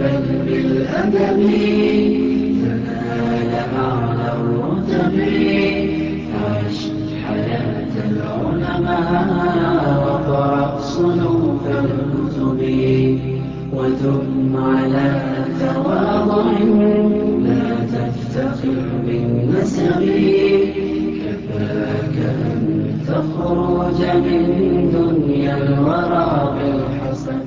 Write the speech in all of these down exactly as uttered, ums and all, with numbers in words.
بل بالأدب تنال أعلى الرتب. عش حياة العلماء وقرأ صنوف الكتب ودم على تواضع لا تفتخر بالنسب. كفاك أن تخرج من دنيا الورى بالحسب.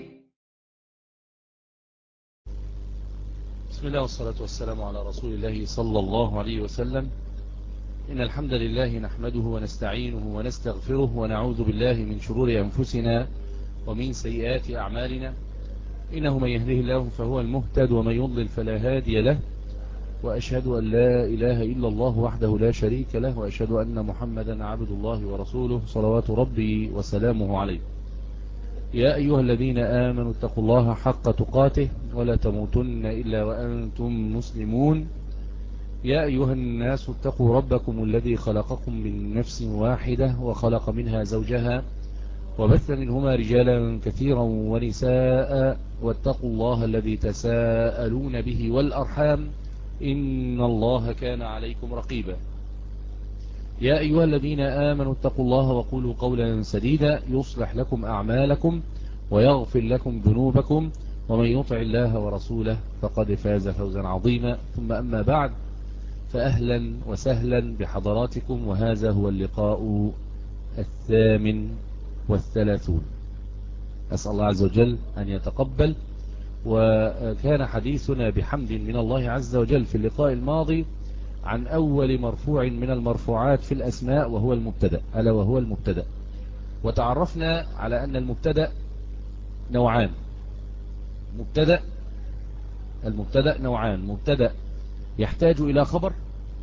بسم الله والصلاة والسلام على رسول الله صلى الله عليه وسلم. إن الحمد لله نحمده ونستعينه ونستغفره ونعوذ بالله من شرور أنفسنا ومن سيئات أعمالنا. إنه من يهده الله فهو المهتد ومن يضلل فلا هادي له. وأشهد أن لا إله إلا الله وحده لا شريك له، وأشهد أن محمدا عبد الله ورسوله صلوات ربي وسلامه عليه. يا أيها الذين آمنوا اتقوا الله حق تقاته ولا تموتن إلا وأنتم مسلمون. يا أيها الناس اتقوا ربكم الذي خلقكم من نفس واحدة وخلق منها زوجها وبث منهما رجالا كثيرا ونساء، واتقوا الله الذي تساءلون به والأرحام إن الله كان عليكم رقيبا. يا أيها الذين آمنوا اتقوا الله وقولوا قولا سديدا يصلح لكم أعمالكم ويغفر لكم ذنوبكم، ومن يطع الله ورسوله فقد فاز فوزا عظيما. ثم أما بعد، فأهلا وسهلا بحضراتكم، وهذا هو اللقاء الثامن والثلاثون. أسأل الله عز وجل أن يتقبل. وكان حديثنا بحمد من الله عز وجل في اللقاء الماضي عن أول مرفوع من المرفوعات في الأسماء، وهو المبتدأ، ألا وهو المبتدأ. وتعرفنا على أن المبتدأ نوعان. مبتدأ المبتدأ نوعان: مبتدأ يحتاج إلى خبر،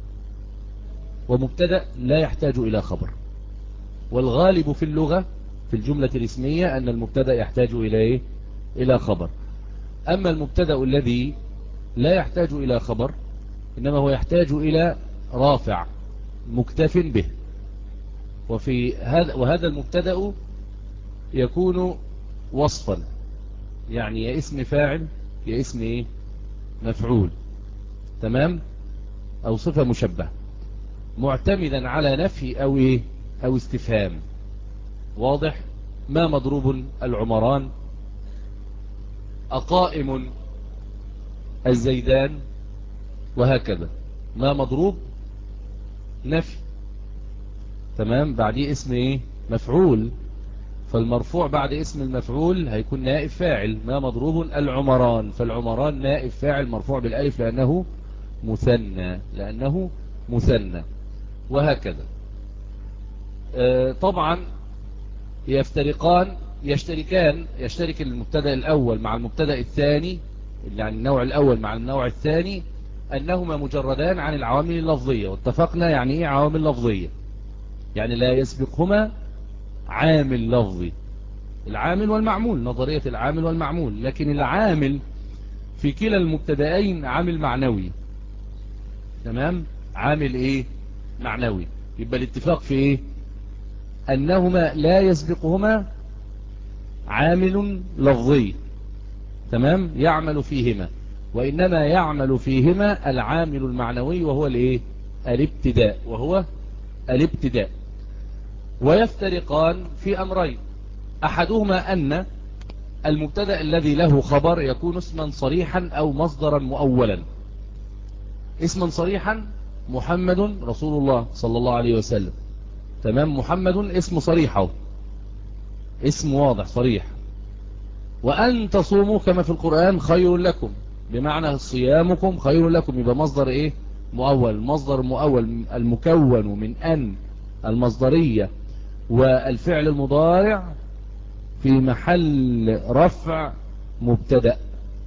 ومبتدأ لا يحتاج إلى خبر. والغالب في اللغة في الجملة الاسمية أن المبتدأ يحتاج إلى إيه؟ إلى خبر. أما المبتدأ الذي لا يحتاج إلى خبر إنما هو يحتاج إلى رافع مكتف به. وفي هذا وهذا المبتدأ يكون وصفا، يعني يا اسم فاعل يا اسم إيه؟ مفعول، تمام، أو صفة مشبهة، معتمدا على نفي أو إيه؟ أو استفهام. واضح؟ ما مضروب العمران، أقائم الزيدان، وهكذا. ما مضروب نفي، تمام، بعديه اسم ايه؟ مفعول. فالمرفوع بعد اسم المفعول هيكون نائب فاعل. ما مضروب العمران، فالعمران نائب فاعل مرفوع بالالف لأنه مثنى لأنه مثنى وهكذا. آه طبعا يفترقان يشتركان يشترك المبتدا الأول مع المبتدا الثاني، يعني النوع الأول مع النوع الثاني، أنهما مجردان عن العوامل اللفظية. واتفقنا يعني إيه عوامل لفظية؟ يعني لا يسبقهما عامل لفظي. العامل والمعمول، نظرية العامل والمعمول. لكن العامل في كلا المبتدأين عامل معنوي، تمام، عامل إيه؟ معنوي. يبقى الاتفاق في إيه؟ أنهما لا يسبقهما عامل لفظي، تمام، يعمل فيهما، وإنما يعمل فيهما العامل المعنوي، وهو الإيه؟ الابتداء وهو الابتداء. ويفترقان في أمرين: أحدهما أن المبتدأ الذي له خبر يكون اسما صريحا أو مصدرا مؤولا. اسما صريحا: محمد رسول الله صلى الله عليه وسلم، تمام، محمد اسم صريحه، اسم واضح صريح. وأن تصوموا كما في القرآن خير لكم، بمعنى صيامكم خير لكم، يبقى مصدر إيه؟ مؤول. مصدر مؤول المكون من أن المصدرية والفعل المضارع في محل رفع مبتدأ،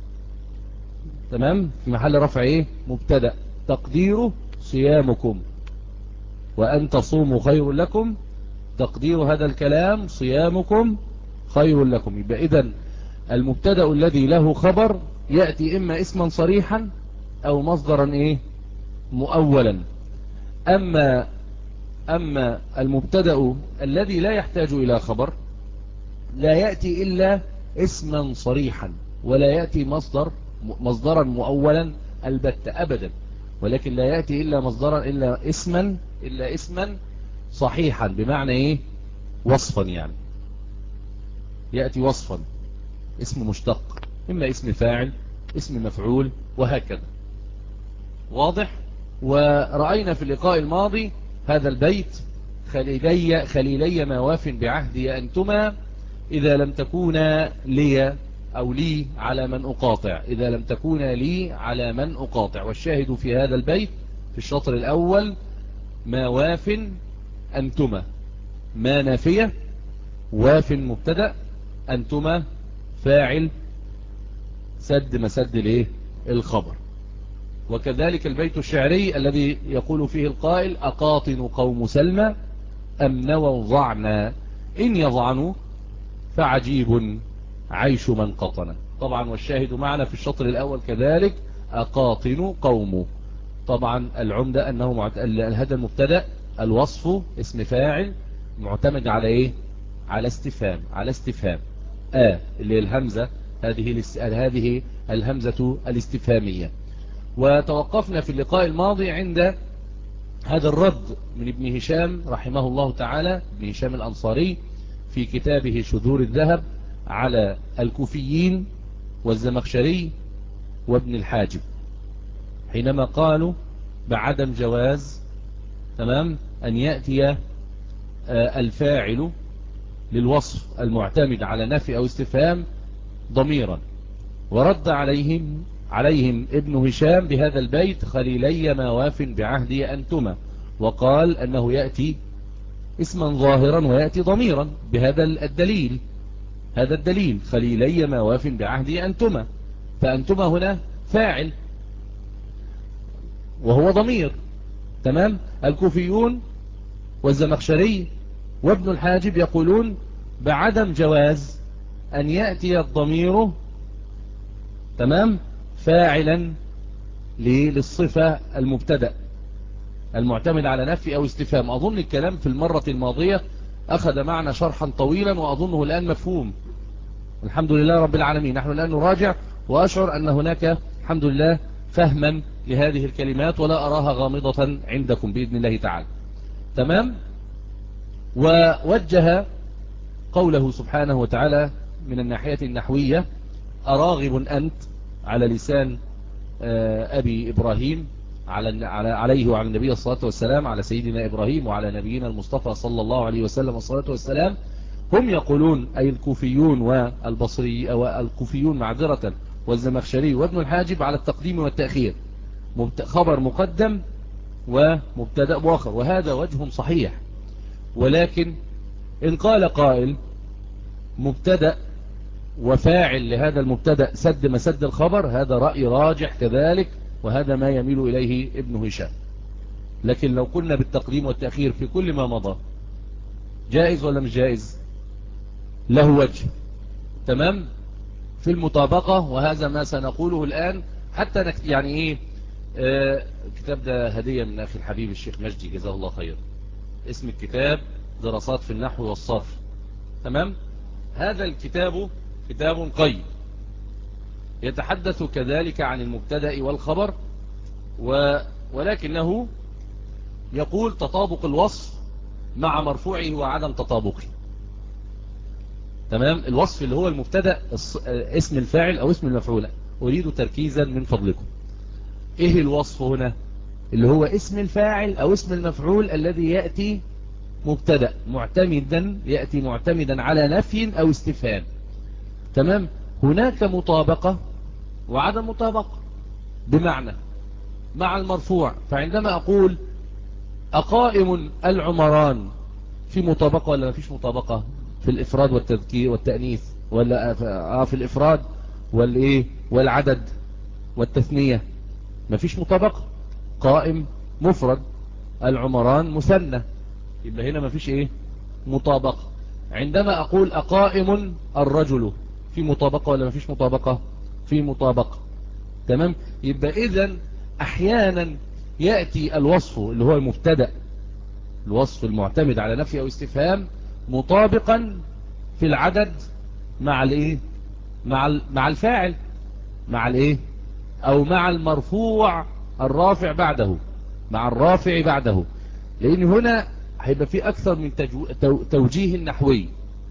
تمام، في محل رفع إيه؟ مبتدأ، تقديره صيامكم. وأن تصوموا خير لكم، تقدير هذا الكلام صيامكم خير لكم. يبقى إذن المبتدأ الذي له خبر يأتي إما اسما صريحا أو مصدرا إيه؟ مؤولا. أما أما المبتدأ الذي لا يحتاج إلى خبر لا يأتي إلا اسما صريحا، ولا يأتي مصدر مصدرا مؤولا البتة أبدا، ولكن لا يأتي إلا مصدرا إلا اسما إلا اسما صحيحا، بمعنى إيه؟ وصفا، يعني يأتي وصفا، اسم مشتق، إما اسم فاعل، اسم مفعول، وهكذا. واضح؟ ورأينا في اللقاء الماضي هذا البيت: خليلي, خليلي ما واف بعهدي أنتما إذا لم تكونا لي أو لي على من أقاطع، إذا لم تكونا لي على من أقاطع. والشاهد في هذا البيت في الشطر الأول: ما واف أنتما، ما نافية، واف مبتدأ، أنتما فاعل، سد مسد الايه الخبر. وكذلك البيت الشعري الذي يقول فيه القائل: أقاطن قوم سلمى أم نووا ضعنا، إن يضعنوا فعجيب عيش من قطن. طبعا والشاهد معنا في الشطر الأول كذلك: أقاطن قوم. طبعا العمدة أنه معت... هذا المبتدأ الوصف اسم فاعل معتمد على إيه؟ على استفهام، على استفهام آه اللي الهمزة هذه الاست... هذه الهمزة الاستفهامية. وتوقفنا في اللقاء الماضي عند هذا الرد من ابن هشام رحمه الله تعالى، ابن هشام الأنصاري في كتابه شذور الذهب، على الكوفيين والزمخشري وابن الحاجب، حينما قالوا بعدم جواز تمام أن يأتي الفاعل للوصف المعتمد على نفي أو استفهام ضميرا. ورد عليهم عليهم ابن هشام بهذا البيت: خليلي ما واف بعهدي أنتما، وقال أنه يأتي اسما ظاهرا ويأتي ضميرا بهذا الدليل. هذا الدليل خليلي ما واف بعهدي أنتما، فأنتما هنا فاعل وهو ضمير. تمام. الكوفيون والزمخشري وابن الحاجب يقولون بعدم جواز أن يأتي الضمير تمام فاعلا للصفة المبتدأ المعتمد على نفي أو استفهام. أظن الكلام في المرة الماضية أخذ معنا شرحا طويلا وأظنه الآن مفهوم، الحمد لله رب العالمين. نحن الآن نراجع وأشعر أن هناك الحمد لله فهما لهذه الكلمات ولا أراها غامضة عندكم بإذن الله تعالى. تمام. ووجه قوله سبحانه وتعالى من الناحية النحوية: أراغب أنت، على لسان أبي إبراهيم على عليه وعلى النبي الصلاة والسلام، على سيدنا إبراهيم وعلى نبينا المصطفى صلى الله عليه وسلم الصلاة والسلام. هم يقولون أي الكوفيون والبصري أو الكوفيون معذرة والزمخشري وابن الحاجب على التقديم والتأخير، خبر مقدم ومبتدأ مؤخر، وهذا وجه صحيح. ولكن إن قال قائل مبتدأ وفاعل لهذا المبتدأ سد مسد الخبر، هذا رأي راجح كذلك، وهذا ما يميل إليه ابن هشام. لكن لو قلنا بالتقديم والتأخير في كل ما مضى جائز ولا مش جائز؟ له وجه. تمام. في المطابقة، وهذا ما سنقوله الآن حتى نكت... يعني ايه آه الكتاب ده هدية من أخي الحبيب الشيخ مجدي جزاه الله خير. اسم الكتاب دراسات في النحو والصرف. تمام. هذا الكتاب كتاب قيم يتحدث كذلك عن المبتدأ والخبر، و... ولكنه يقول تطابق الوصف مع مرفوعه وعدم تطابقه. تمام. الوصف اللي هو المبتدأ اسم الفاعل أو اسم المفعول. أريد تركيزا من فضلكم. إيه الوصف هنا؟ اللي هو اسم الفاعل أو اسم المفعول الذي يأتي مبتدأ معتمدا، يأتي معتمدا على نفي أو استفهام. تمام. هناك مطابقة وعدم مطابقة، بمعنى مع المرفوع، فعندما أقول أقائم العمران، في مطابقة ولا ما فيش مطابقة في الإفراد والتذكير والتأنيث، ولا آه في الإفراد والإيه والعدد والتثنية؟ ما فيش مطابقة. قائم مفرد، العمران مثنى، يبقى هنا ما فيش إيه مطابقة. عندما أقول أقائم الرجل، في مطابقة ولا ما فيش مطابقة؟ في مطابقة. تمام. يبقى إذن أحيانا يأتي الوصف اللي هو المبتدأ، الوصف المعتمد على نفي أو استفهام، مطابقا في العدد مع الايه مع مع الفاعل، مع الايه، او مع المرفوع الرافع بعده، مع الرافع بعده. لان هنا هيبقى في اكثر من توجيه نحوي.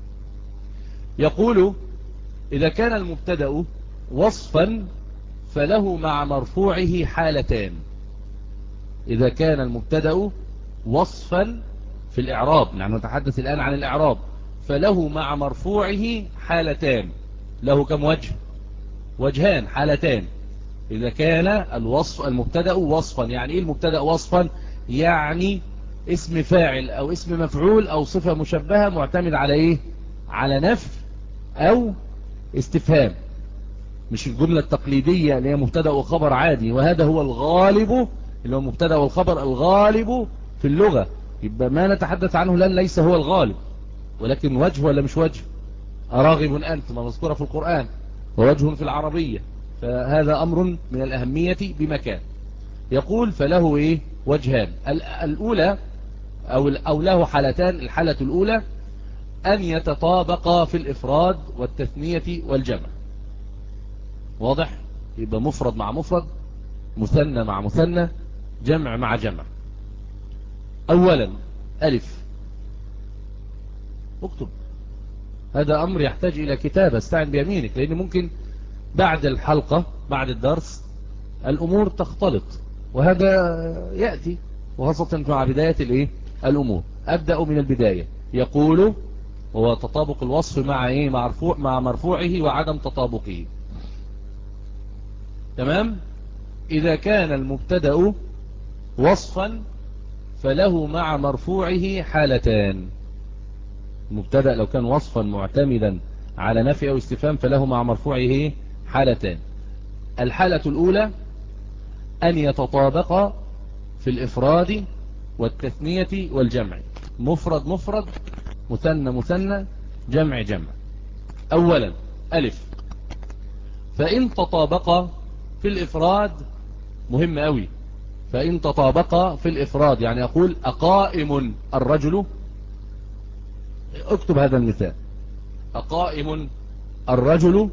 يقول اذا كان المبتدأ وصفا فله مع مرفوعه حالتان. اذا كان المبتدأ وصفا في الاعراب، نحن نتحدث الان عن الاعراب، فله مع مرفوعه حالتان. له كم وجه؟ وجهان، حالتان. إذا كان الوصف المبتدأ وصفا، يعني إيه المبتدأ وصفا؟ يعني اسم فاعل أو اسم مفعول أو صفة مشبهة معتمد على إيه؟ على نفي أو استفهام، مش الجملة التقليدية اللي هي مبتدأ وخبر عادي، وهذا هو الغالب، اللي هو مبتدأ والخبر الغالب في اللغة. يبقى ما نتحدث عنه لن ليس هو الغالب، ولكن وجه ولا مش وجه؟ أراغب أنت ما مذكورة في القرآن، ووجه في العربية، فهذا أمر من الأهمية بمكان. يقول فله إيه؟ وجهان. الأولى أو, أو له حالتان. الحالة الأولى أن يتطابق في الإفراد والتثنية والجمع. واضح؟ يبقى مفرد مع مفرد، مثنى مع مثنى، جمع مع جمع. أولا ألف، اكتب، هذا أمر يحتاج إلى كتابة، استعن بيمينك، لأن ممكن بعد الحلقة بعد الدرس الأمور تختلط، وهذا يأتي وخاصة مع بداية الإيه؟ الأمور. أبدأ من البداية. يقول هو تطابق الوصف مع إيه؟ مع مرفوع مع مرفوعه وعدم تطابقه. تمام. إذا كان المبتدأ وصفا فله مع مرفوعه حالتان. المبتدأ لو كان وصفا معتمدا على نفي أو استفهام فله مع مرفوعه حالتان. الحالة الأولى أن يتطابق في الإفراد والتثنية والجمع، مفرد مفرد، مثنى مثنى، جمع جمع. أولا ألف، فإن تطابق في الإفراد، مهم أوي، فإن تطابق في الإفراد يعني أقول أقائم الرجل، اكتب هذا المثال، أقائم الرجل،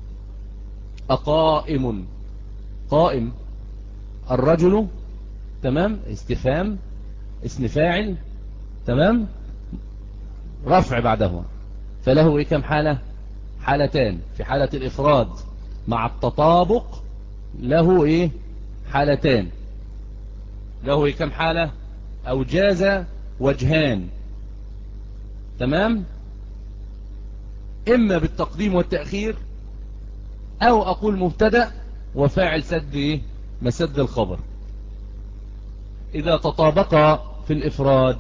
أقائم، قائم، الرجل، تمام، استفهام، اسم فاعل، تمام، رفع بعده، فله ايه كم حالة؟ حالتان. في حالة الإفراد مع التطابق له ايه؟ حالتان. له ايه كم حالة؟ أو جاز وجهان، تمام، إما بالتقديم والتأخير، أو أقول مبتدأ وفاعل سد ايه؟ مسد الخبر. إذا تطابق في الإفراد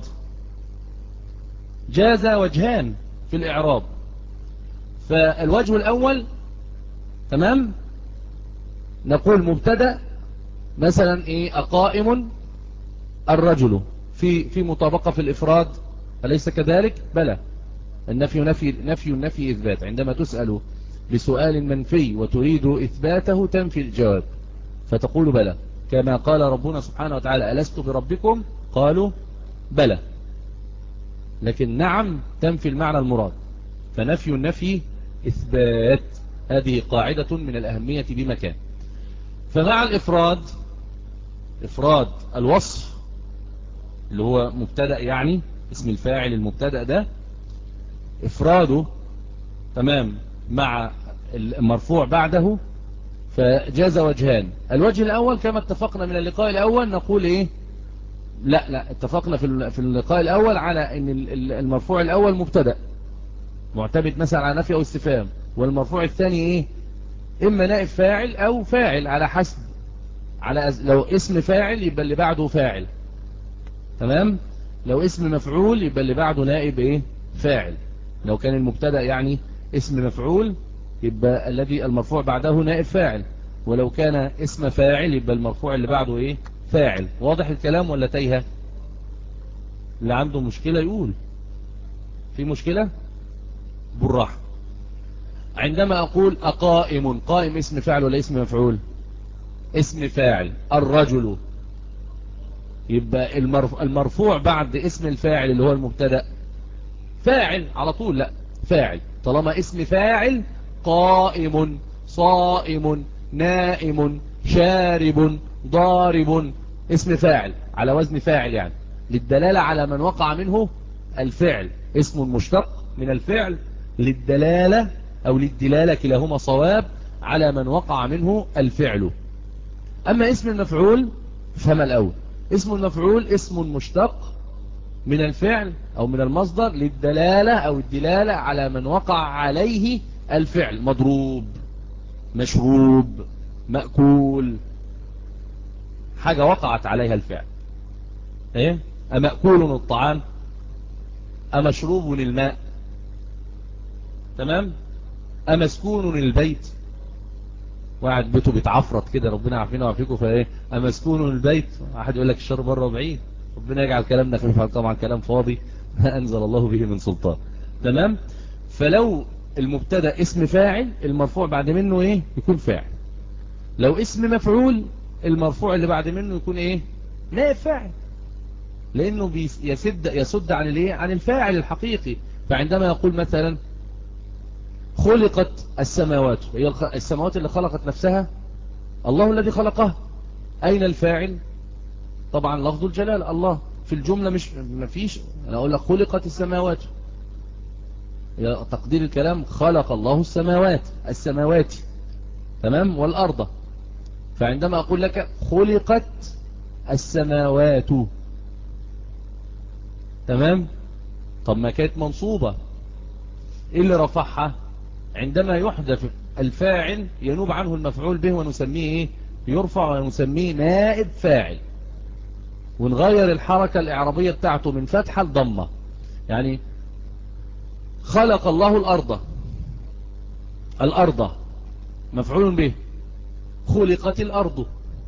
جاز وجهان في الإعراب. فالوجه الأول، تمام، نقول مبتدأ مثلا إيه؟ أقائم الرجل، في في مطابقة في الإفراد، أليس كذلك؟ بلى. النفي نفي نفي النفي إثبات. عندما تسأل بسؤال منفي وتريد إثباته تنفي الجواب، فتقول بلى، كما قال ربنا سبحانه وتعالى ألست بربكم؟ قالوا بلى. لكن نعم تنفي المعنى المراد، فنفي النفي إثبات. هذه قاعدة من الأهمية بمكان. فمع الإفراد، إفراد الوصف اللي هو مبتدأ، يعني اسم الفاعل المبتدأ ده، إفراده تمام مع المرفوع بعده، فجاز وجهان. الوجه الأول كما اتفقنا من اللقاء الأول نقول إيه؟ لا لا اتفقنا في اللقاء الأول على أن المرفوع الأول مبتدأ معتمد مثلا على نفي أو استفهام، والمرفوع الثاني إيه؟ إما نائب فاعل أو فاعل على حسب، على أز... لو اسم فاعل يبقى اللي بعده فاعل، تمام، لو اسم مفعول يبقى اللي بعده نائب إيه؟ فاعل. لو كان المبتدأ يعني اسم مفعول يبقى الذي المرفوع بعده نائب فاعل، ولو كان اسم فاعل يبقى المرفوع اللي بعده إيه؟ فاعل. واضح الكلام ولا تايهة؟ اللي عنده مشكلة يقول. في مشكلة؟ بالراحة. عندما أقول أقائم، قائم اسم فاعل ولا اسم مفعول؟ اسم فاعل. الرجل، يبقى المرفوع بعد اسم الفاعل اللي هو المبتدأ فاعل على طول، لا فاعل، طالما اسم فاعل قائم صائم نائم شارب ضارب. اسم فاعل على وزن فاعل، يعني للدلالة على من وقع منه الفعل. اسم مشتق من الفعل للدلالة أو للدلالة، كلاهما صواب، على من وقع منه الفعل. أما اسم المفعول فما الأول. اسم المفعول اسم مشتق من الفعل أو من المصدر للدلالة أو الدلالة على من وقع عليه الفعل. مضروب، مشروب، مأكول، حاجة وقعت عليها الفعل. ايه؟ أمأكول الطعام، أمشروب الماء، تمام؟ أمسكون البيت، واحد بيته بيتعفرط كده، ربنا يعافينا ويعافيكم، فايه أمسكون البيت. واحد يقول لك الشر بره وبعيد، ربنا يجعل كلامنا خفيف، طبعا كلام فاضي ما أنزل الله به من سلطان. تمام؟ فلو المبتدا اسم فاعل، المرفوع بعد منه ايه؟ يكون فاعل. لو اسم مفعول، المرفوع اللي بعد منه يكون ايه؟ نائب فاعل، لانه يسد يسد عن الايه؟ عن الفاعل الحقيقي. فعندما يقول مثلا خلقت السماوات، هي السماوات اللي خلقت نفسها الله الذي خلقها، اين الفاعل؟ طبعا لفظ الجلال الله في الجملة، مش مفيش. انا اقول لك خلقت السماوات، تقدير الكلام خلق الله السماوات السماوات تمام، والأرض. فعندما أقول لك خلقت السماوات، تمام، طب ما كانت منصوبة، إيه اللي رفعها؟ عندما يحذف الفاعل ينوب عنه المفعول به، ونسميه إيه؟ يرفع، ونسميه نائب فاعل، ونغير الحركة الإعرابية بتاعته من فتحة لضمة. يعني خلق الله الأرض، الأرض مفعول به، خلقت الأرض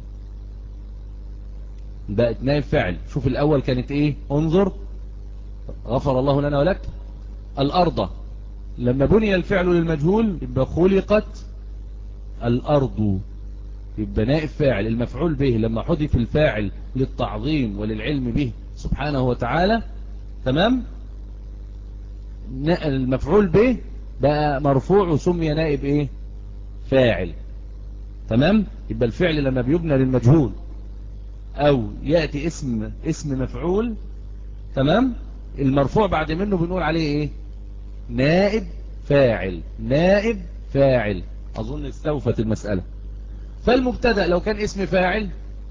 بقت نائب فاعل. شوف الأول كانت إيه؟ انظر، غفر الله لنا ولك. الأرض لما بني الفعل للمجهول يبقى خلقت الأرض، يبقى نائب فاعل. المفعول به لما حذف الفاعل للتعظيم وللعلم به سبحانه وتعالى، تمام، المفعول به بقى مرفوع وسمي نائب ايه؟ فاعل. تمام، يبقى الفعل لما بيبنى للمجهول او يأتي اسم اسم مفعول، تمام، المرفوع بعد منه بنقول عليه ايه؟ نائب فاعل. نائب فاعل، اظن استوفت المسألة. فالمبتدأ لو كان اسم فاعل،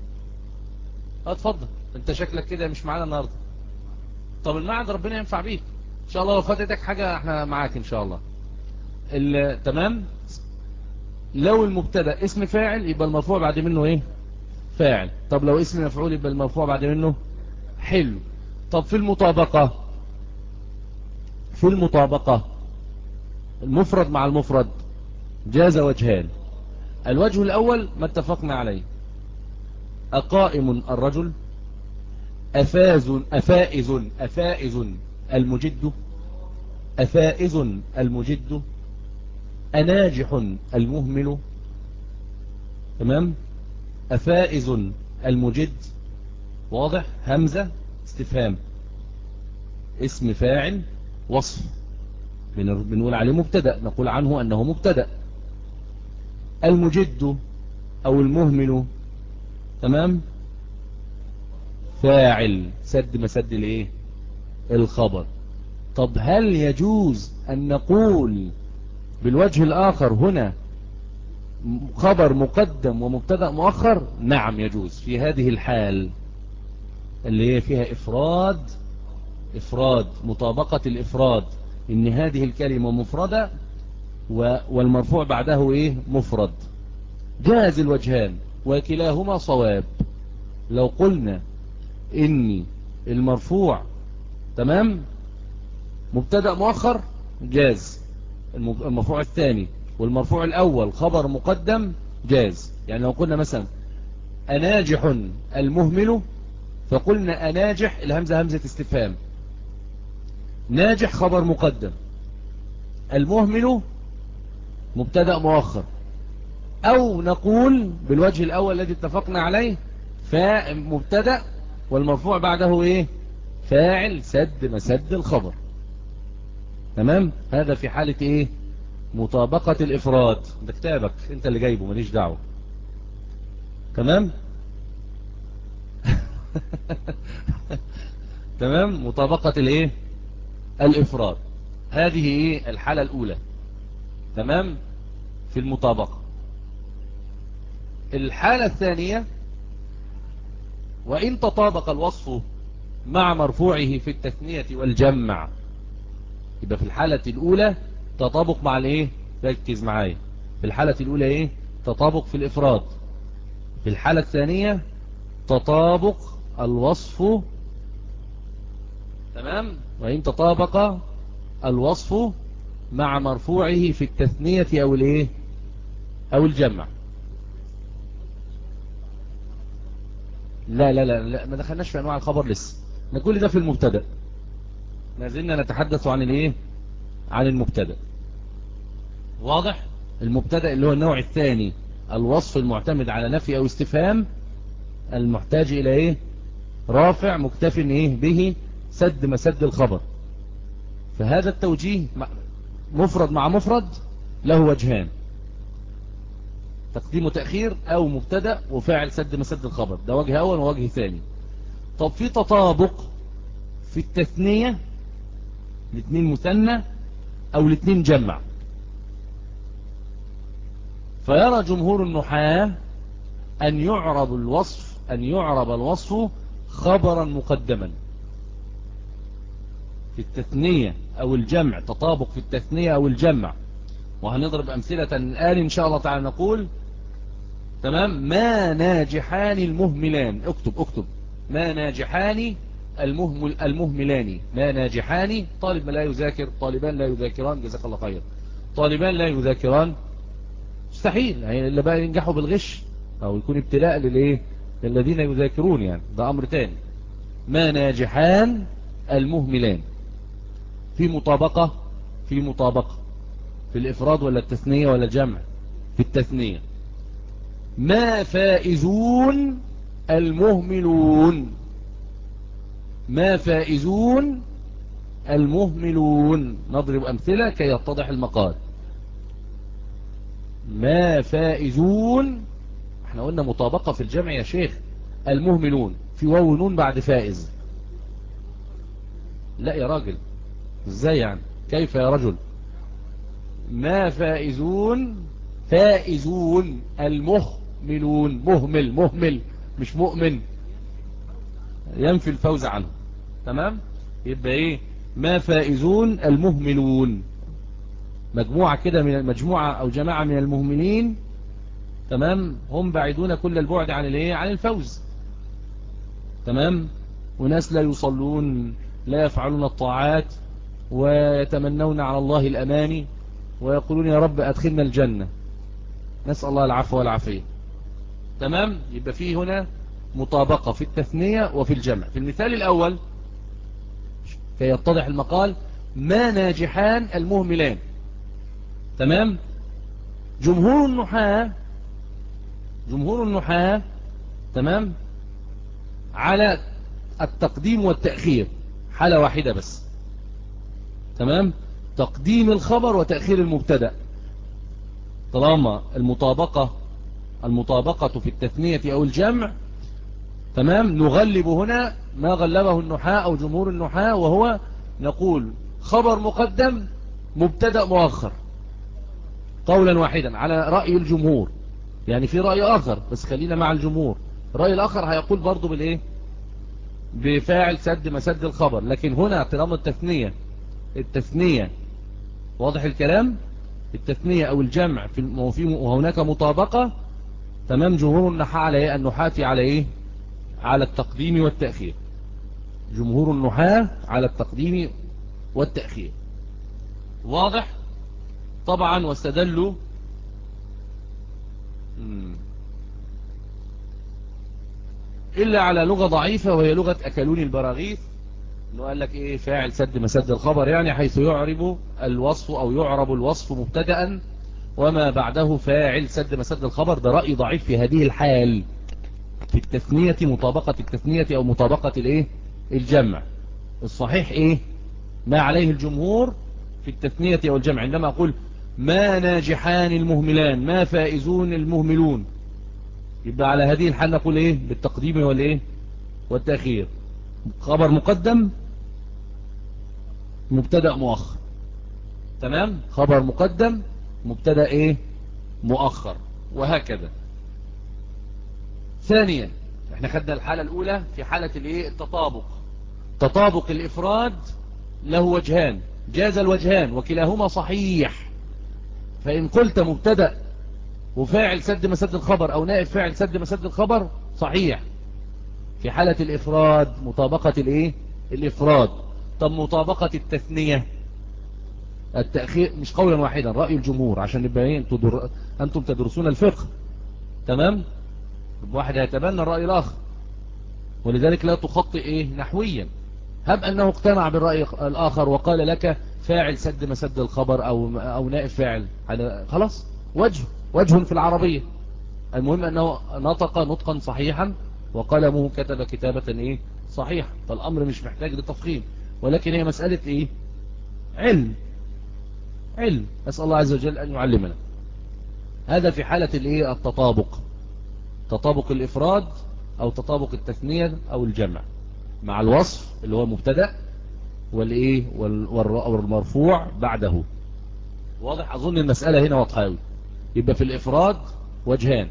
اتفضل انت شكلك كده مش معانا النهاردة. طب المعد ربنا ينفع بيك ان شاء الله، لو فاتتك حاجة احنا معاك ان شاء الله. تمام. لو المبتدا اسم فاعل يبقى المرفوع بعد منه ايه؟ فاعل. طب لو اسم مفعول يبقى المرفوع بعد منه حلو. طب في المطابقة، في المطابقة المفرد مع المفرد جاز وجهان. الوجه الاول ما اتفقنا عليه، أقائم الرجل، أفاز أفائز أفائز المجد، أفائز المجد، أناجح المهمل، تمام، أفائز المجد. واضح؟ همزة استفهام، اسم فاعل وصف، بنقول عليه مبتدأ، نقول عنه أنه مبتدأ. المجد أو المهمل، تمام، فاعل سد مسد الايه؟ الخبر. طب هل يجوز أن نقول بالوجه الآخر هنا خبر مقدم ومبتدأ مؤخر؟ نعم يجوز في هذه الحال اللي هي فيها إفراد، إفراد مطابقة الإفراد، إن هذه الكلمة مفردة والمرفوع بعده إيه؟ مفرد. جاز الوجهان وكلاهما صواب. لو قلنا إني المرفوع تمام مبتدأ مؤخر جاز المرفوع الثاني، والمرفوع الأول خبر مقدم جاز. يعني لو قلنا مثلا أناجح المهمل، فقلنا أناجح الهمزة همزة استفهام، ناجح خبر مقدم، المهمل مبتدأ مؤخر. أو نقول بالوجه الأول الذي اتفقنا عليه فمبتدأ والمرفوع بعده إيه؟ فاعل سد مسد الخبر. تمام، هذا في حالة إيه؟ مطابقة الإفراد، ده كتابك انت اللي جايبه ماليش دعوة. تمام تمام. مطابقة الايه الإفراد، هذه ايه الحالة الأولى. تمام. في المطابقة. الحالة الثانية، وإن تطابق الوصف مع مرفوعه في التثنية والجمع. يبقى في الحالة الأولى تطابق مع الايه، ركز معايا، في الحالة الأولى ايه تطابق في الإفراد. في الحالة الثانية تطابق الوصف. تمام. وإن تطابق الوصف مع مرفوعه في التثنية أو الايه أو الجمع. لا لا لا, لا ما دخلناش في أنواع الخبر لسه، كل ده في المبتدأ، ما زلنا نتحدث عن الايه عن المبتدأ. واضح. المبتدأ اللي هو النوع الثاني، الوصف المعتمد على نفي أو استفهام، المحتاج إلى ايه رافع مكتف ايه به سد مسد الخبر. فهذا التوجيه مفرد مع مفرد له وجهان، تقديم وتأخير أو مبتدأ وفاعل سد مسد الخبر، ده وجه أول ووجه ثاني. طب في تطابق في التثنية، الاثنين مثنى أو الاثنين جمع. فيرى جمهور النحاة أن يعرب الوصف أن يعرب الوصف خبرا مقدما في التثنية أو الجمع، تطابق في التثنية أو الجمع. وهنضرب أمثلة الآن إن شاء الله تعالى. نقول تمام ما ناجحان المهملان، اكتب اكتب ما ناجحان المهمل المهملان. ما ناجحان، طالب لا يذاكر، طالبان لا يذاكران، جزاك الله خير. طالبان لا يذاكران مستحيل، يعني اللي بقى ينجحوا بالغش او يكون ابتلاء للايه للذين يذاكرون، يعني ده امر تاني. ما ناجحان المهملان في مطابقة في مطابقة في الافراد ولا التثنية ولا الجمع؟ في التثنية. ما فائزون المهملون، ما فائزون المهملون. نضرب أمثلة كي يتضح المقال. ما فائزون، احنا قلنا مطابقة في الجمع يا شيخ. المهملون في واو نون بعد فائز. لا يا راجل، ازاي يعني؟ كيف يا رجل؟ ما فائزون فائزون المهملون. مهمل مهمل مش مؤمن، ينفي الفوز عنه. تمام. يبقى ايه ما فائزون المهملون، مجموعة كده من المجموعة او جماعة من المهملين. تمام. هم بعيدون كل البعد عن الايه عن الفوز. تمام. وناس لا يصلون، لا يفعلون الطاعات، ويتمنون على الله الاماني، ويقولون يا رب ادخلنا الجنة، نسأل الله العفو والعافية. تمام. يبقى فيه هنا مطابقة في التثنية وفي الجمع. في المثال الاول كي يتضح المقال، ما ناجحان المهملان. تمام. جمهور النحاة جمهور النحاة تمام على التقديم والتأخير، حالة واحدة بس. تمام. تقديم الخبر وتأخير المبتدأ. طالما المطابقة المطابقة في التثنية أو الجمع. تمام. نغلب هنا ما غلبه النحاة أو جمهور النحاة، وهو نقول خبر مقدم مبتدأ مؤخر، قولا واحدا على رأي الجمهور. يعني في رأي آخر بس خلينا مع الجمهور. الرأي الآخر هيقول برضو بالإيه بفاعل سد مسد الخبر. لكن هنا طالما التثنية التثنية واضح الكلام، التثنية أو الجمع في وهناك مطابقة. تمام. جمهور النحاة على إيه النحاة على إيه على التقديم والتأخير. جمهور النحاة على التقديم والتأخير. واضح. طبعا واستدلوا إلا على لغة ضعيفة، وهي لغة أكلوني البراغيث. إنه قال لك إيه فاعل سد مسد الخبر، يعني حيث يعرب الوصف أو يعرب الوصف مبتدأ وما بعده فاعل سد مسد الخبر. ده رأي ضعيف في هذه الحال في التثنية، مطابقة التثنية أو مطابقة الإيه الجمع. الصحيح إيه ما عليه الجمهور في التثنية أو الجمع. عندما أقول ما ناجحان المهملان، ما فائزون المهملون. يبقى على هذه الحال نقول ايه؟ بالتقديم والايه والتأخير. خبر مقدم مبتدأ مؤخر. تمام؟ خبر مقدم مبتدأ ايه مؤخر، وهكذا. ثانيا احنا خدنا الحالة الاولى في حالة الايه التطابق. تطابق الافراد له وجهان، جاز الوجهان وكلاهما صحيح. فان قلت مبتدأ وفاعل سد مسد الخبر او نائب فاعل سد مسد الخبر صحيح في حالة الافراد، مطابقة الايه الافراد. طب مطابقة التثنية التأخير مش قولا واحدا، رأي الجمهور عشان نبقى ايه انتم در... انتم تدرسون الفقه. تمام؟ واحد هيتبنى الرأي الآخر، ولذلك لا تخطئ ايه نحويا. هب أنه اقتنع بالرأي الآخر وقال لك فاعل سد مسد الخبر أو أو نائب فاعل، هذا خلاص وجه وجه في العربية. المهم أنه نطق نطقا صحيحا وقلمه كتب كتابة ايه صحيح. فالأمر مش محتاج لتفخيم، ولكن هي مسألة ايه علم علم أسأل الله عز وجل أن يعلمنا. هذا في حالة الايه التطابق، تطابق الإفراد أو تطابق التثنية أو الجمع مع الوصف اللي هو مبتدأ والإيه والمرفوع بعده. واضح؟ أظن المسألة هنا واضحة. يبقى في الإفراد وجهان،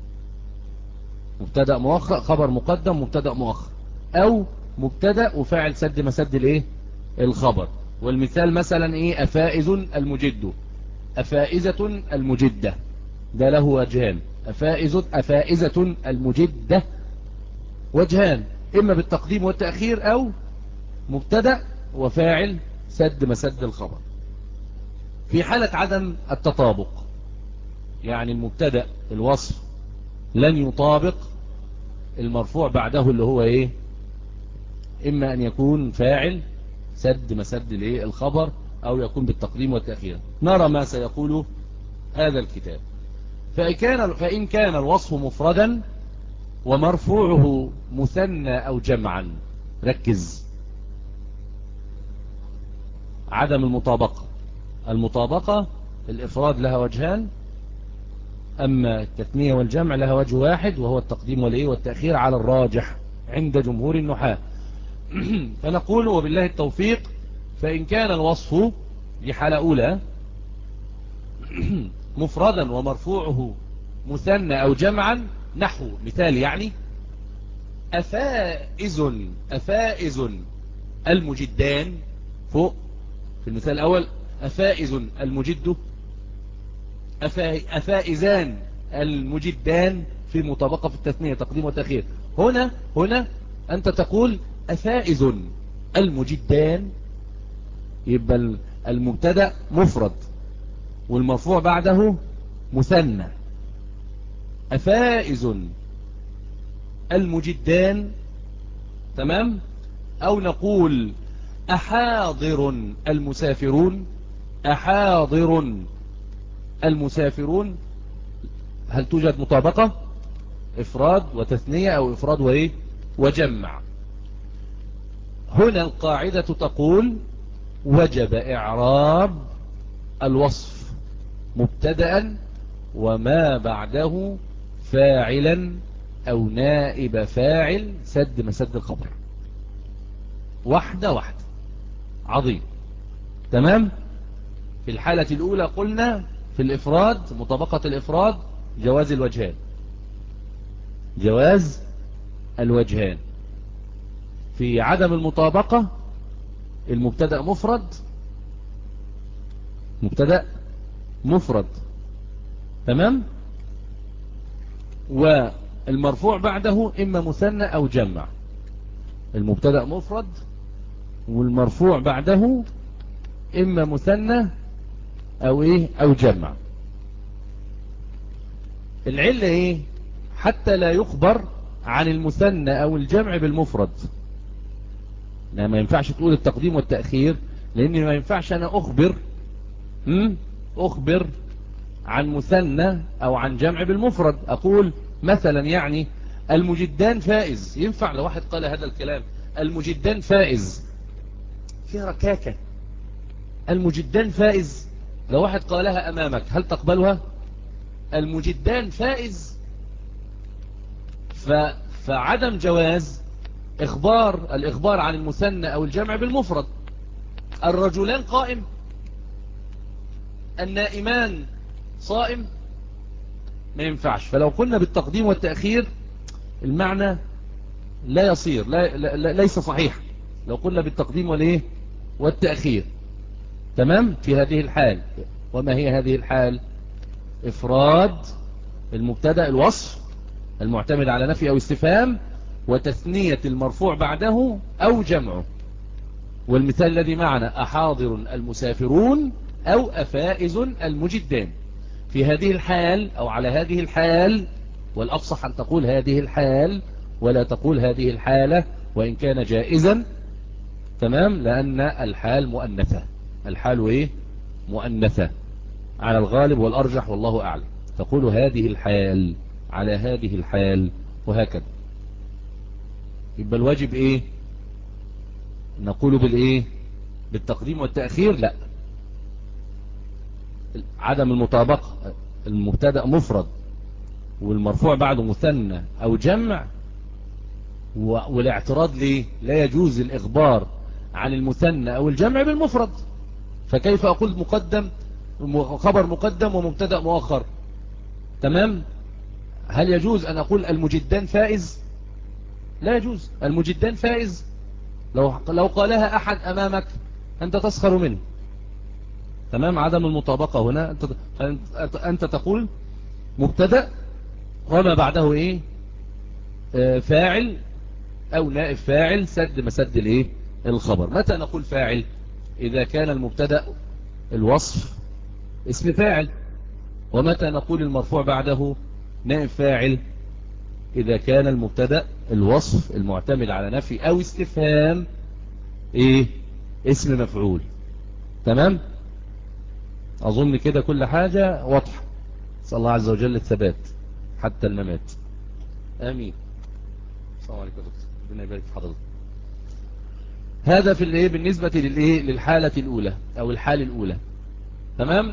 مبتدأ مؤخر، خبر مقدم مبتدأ مؤخر، أو مبتدأ وفاعل سد مسد الإيه الخبر. والمثال مثلا إيه أفائز المجد، أفائزة المجدة، ده له وجهان. أفائز أفائزة المجدة وجهان، إما بالتقديم والتأخير أو مبتدأ وفاعل سد مسد الخبر. في حالة عدم التطابق يعني المبتدأ الوصف لن يطابق المرفوع بعده اللي هو إيه إما أن يكون فاعل سد مسد الإيه الخبر أو يكون بالتقديم والتأخير. نرى ما سيقول هذا الكتاب. فإن كان, فإن كان الوصف مفردا ومرفوعه مثنى أو جمعا، ركز، عدم المطابقة. المطابقة الإفراد لها وجهان، أما التثنية والجمع لها وجه واحد وهو التقديم والإيه والتأخير على الراجح عند جمهور النحاة. فنقول وبالله التوفيق فإن كان الوصف لحالة أولى مفردا ومرفوعه مثنى أو جمعا، نحو مثال يعني أفائز أفائز المجدان فوق في المثال الأول، أفائز المجد، أفائزان المجدان في مطابقة في التثنية تقديم وتأخير. هنا هنا أنت تقول أفائز المجدان، يبقى المبتدأ مفرد والمرفوع بعده مثنى. أفائز المجدان، تمام. أو نقول أحاضر المسافرون، أحاضر المسافرون. هل توجد مطابقة؟ إفراد وتثنية أو إفراد وإيه وجمع. هنا القاعدة تقول وجب إعراب الوصف مبتدأ وما بعده فاعلا أو نائب فاعل سد مسد الخبر، واحدة واحدة. عظيم. تمام. في الحالة الأولى قلنا في الإفراد مطابقة الإفراد جواز الوجهان، جواز الوجهان. في عدم المطابقة المبتدأ مفرد، مبتدأ مفرد، تمام. والمرفوع بعده إما مثنى أو جمع. المبتدأ مفرد والمرفوع بعده إما مثنى أو إيه أو جمع. العلة إيه؟ حتى لا يخبر عن المثنى أو الجمع بالمفرد. لا، ما ينفعش تقول التقديم والتأخير، لأن ما ينفعش أنا أخبر م? أخبر عن مثنى أو عن جمع بالمفرد. أقول مثلا يعني المجدان فائز، ينفع لو واحد قال هذا الكلام المجدان فائز، في ركاكة. المجدان فائز، لو واحد قالها أمامك هل تقبلها؟ المجدان فائز، ف... فعدم جواز إخبار الإخبار عن المثنى أو الجمع بالمفرد. الرجلان قائم، النائمان صائم، ما ينفعش. فلو قلنا بالتقديم والتأخير المعنى لا يصير لا لا لا ليس صحيح لو قلنا بالتقديم والايه والتأخير. تمام. في هذه الحال، وما هي هذه الحال؟ إفراد المبتدأ الوصف المعتمد على نفي أو استفهام، وتثنية المرفوع بعده أو جمعه. والمثال الذي معنا أحاضر المسافرون أو أفائز المجدان. في هذه الحال أو على هذه الحال، والأفصح أن تقول هذه الحال ولا تقول هذه الحالة وإن كان جائزا. تمام. لأن الحال مؤنثة، الحال إيه؟ مؤنثة على الغالب والأرجح والله أعلم. تقول هذه الحال على هذه الحال وهكذا. يبقى الواجب إيه؟ نقول بالإيه؟ بالتقديم والتأخير؟ لا، عدم المطابقة، المبتدأ مفرد والمرفوع بعده مثنى أو جمع، والاعتراض ليه؟ لا يجوز الإخبار عن المثنى أو الجمع بالمفرد. فكيف أقول مقدم خبر مقدم ومبتدأ مؤخر؟ تمام. هل يجوز أن أقول المجدان فائز؟ لا يجوز. المجدان فائز لو لو قالها أحد أمامك أنت تسخر منه. تمام. عدم المطابقة هنا، أنت, أنت تقول مبتدأ وما بعده إيه؟ آه فاعل أو نائب فاعل سد مسد الإيه؟ الخبر. متى نقول فاعل؟ إذا كان المبتدأ الوصف اسم فاعل. ومتى نقول المرفوع بعده نائب فاعل؟ إذا كان المبتدأ الوصف المعتمد على نفي أو استفهام إيه؟ اسم مفعول. تمام. أظن كده كل حاجة واضحة. صلى الله عز وجل الثبات حتى الممات. آمين. السلام عليكم يا دكتور، ربنا يبارك في حضرتك. هذا في الايه بالنسبة للايه للحالة الأولى أو الحال الأولى. تمام.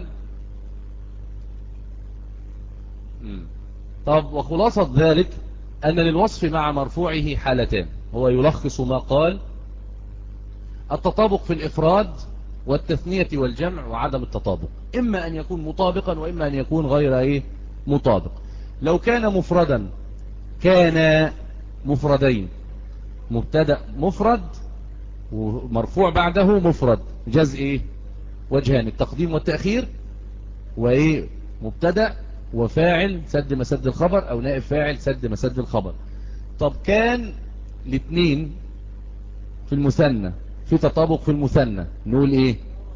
مم. طب وخلاصة ذلك أن للوصف مع مرفوعه حالتان. هو يلخص ما قال: التطابق في الإفراد والتثنية والجمع وعدم التطابق، إما أن يكون مطابقا وإما أن يكون غير إيه مطابق. لو كان مفردا كان مفردين، مبتدأ مفرد ومرفوع بعده مفرد، جاز إيه وجهان: التقديم والتأخير، وإيه مبتدأ وفاعل سد مسد الخبر أو نائب فاعل سد مسد الخبر. طب كان الاثنين في المثنى، في تطابق في المثنى، نقول ايه؟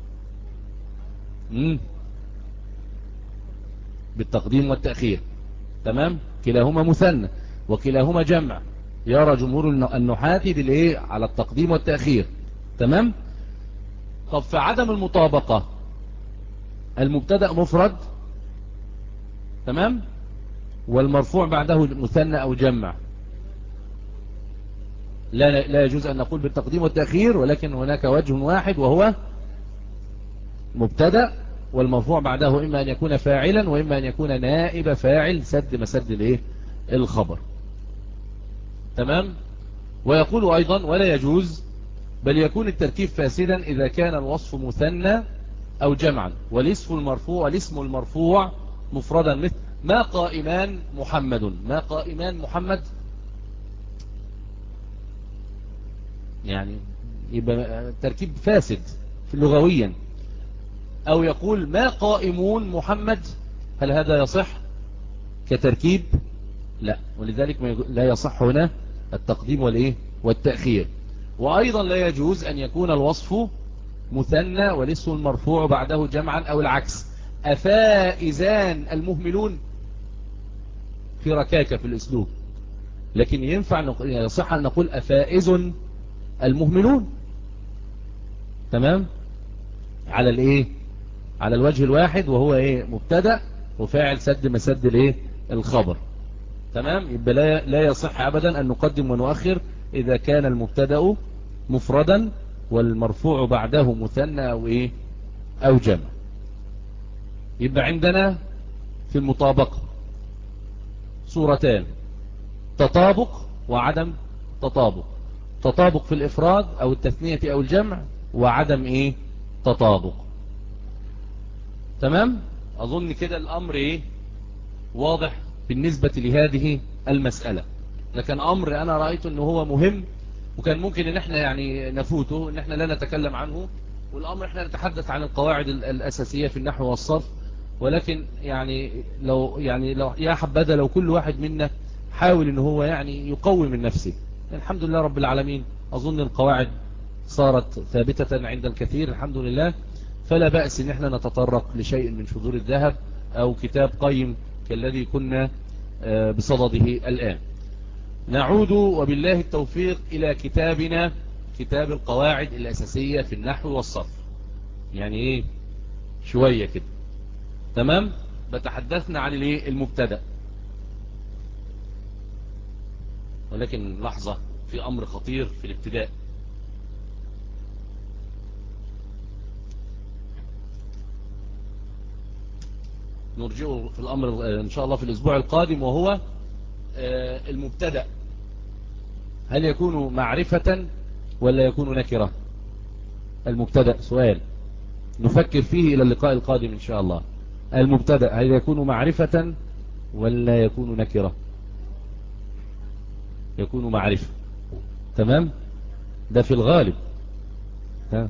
مم. بالتقديم والتأخير. تمام. كلاهما مثنى وكلاهما جمع، يرى جمهور النحاة بالايه على التقديم والتأخير. تمام. طب في عدم المطابقة، المبتدأ مفرد، تمام، والمرفوع بعده مثنى او جمع، لا لا يجوز أن نقول بالتقديم والتأخير، ولكن هناك وجه واحد وهو مبتدأ والمرفوع بعده إما أن يكون فاعلا وإما أن يكون نائب فاعل سد مسد الايه الخبر. تمام. ويقول أيضا: ولا يجوز بل يكون التركيب فاسدا إذا كان الوصف مثنى أو جمعا والاسم المرفوع الاسم المرفوع مفردا، مثل ما قائمان محمد. ما قائمان محمد، يعني يبقى تركيب فاسد في لغويا. أو يقول ما قائمون محمد، هل هذا يصح كتركيب؟ لا. ولذلك لا يصح هنا التقديم والإيه والتأخير. وأيضا لا يجوز أن يكون الوصف مثنى والاسم المرفوع بعده جمعا أو العكس. أفائزان المهملون، في ركاكة في الأسلوب، لكن ينفع يصح أن نقول أفائز المهملون. تمام. على الايه على الوجه الواحد وهو ايه مبتدأ وفاعل سد مسد الايه الخبر. تمام. يبقى لا لا يصح ابدا ان نقدم ونؤخر اذا كان المبتدأ مفردا والمرفوع بعده مثنى او ايه او جمع. يبقى عندنا في المطابقة صورتان: تطابق وعدم تطابق. تطابق في الإفراد أو التثنية أو الجمع، وعدم إيه؟ تطابق. تمام؟ أظن كده الأمر إيه؟ واضح بالنسبة لهذه المسألة. لكن أمر أنا رأيت أنه هو مهم، وكان ممكن أن احنا يعني نفوته، أن احنا لا نتكلم عنه، والأمر احنا نتحدث عن القواعد الأساسية في النحو والصرف. ولكن يعني لو يعني لو يا حبذا لو كل واحد منا حاول ان هو يعني يقوي من نفسه. الحمد لله رب العالمين، أظن القواعد صارت ثابتة عند الكثير الحمد لله، فلا بأس ان احنا نتطرق لشيء من شذور الذهب أو كتاب قيم كالذي كنا بصدده الآن. نعود وبالله التوفيق إلى كتابنا، كتاب القواعد الأساسية في النحو والصرف. يعني ايه شوية كده. تمام؟ بتحدثنا عن الايه المبتدأ. ولكن لحظة، في أمر خطير في الابتداء. نرجعه في الأمر إن شاء الله في الأسبوع القادم، وهو المبتدأ هل يكون معرفة ولا يكون نكرة؟ المبتدأ سؤال نفكر فيه إلى اللقاء القادم إن شاء الله. المبتدأ هل يكون معرفة ولا يكون نكرة؟ يكون معرفة. تمام؟ ده في الغالب. ها.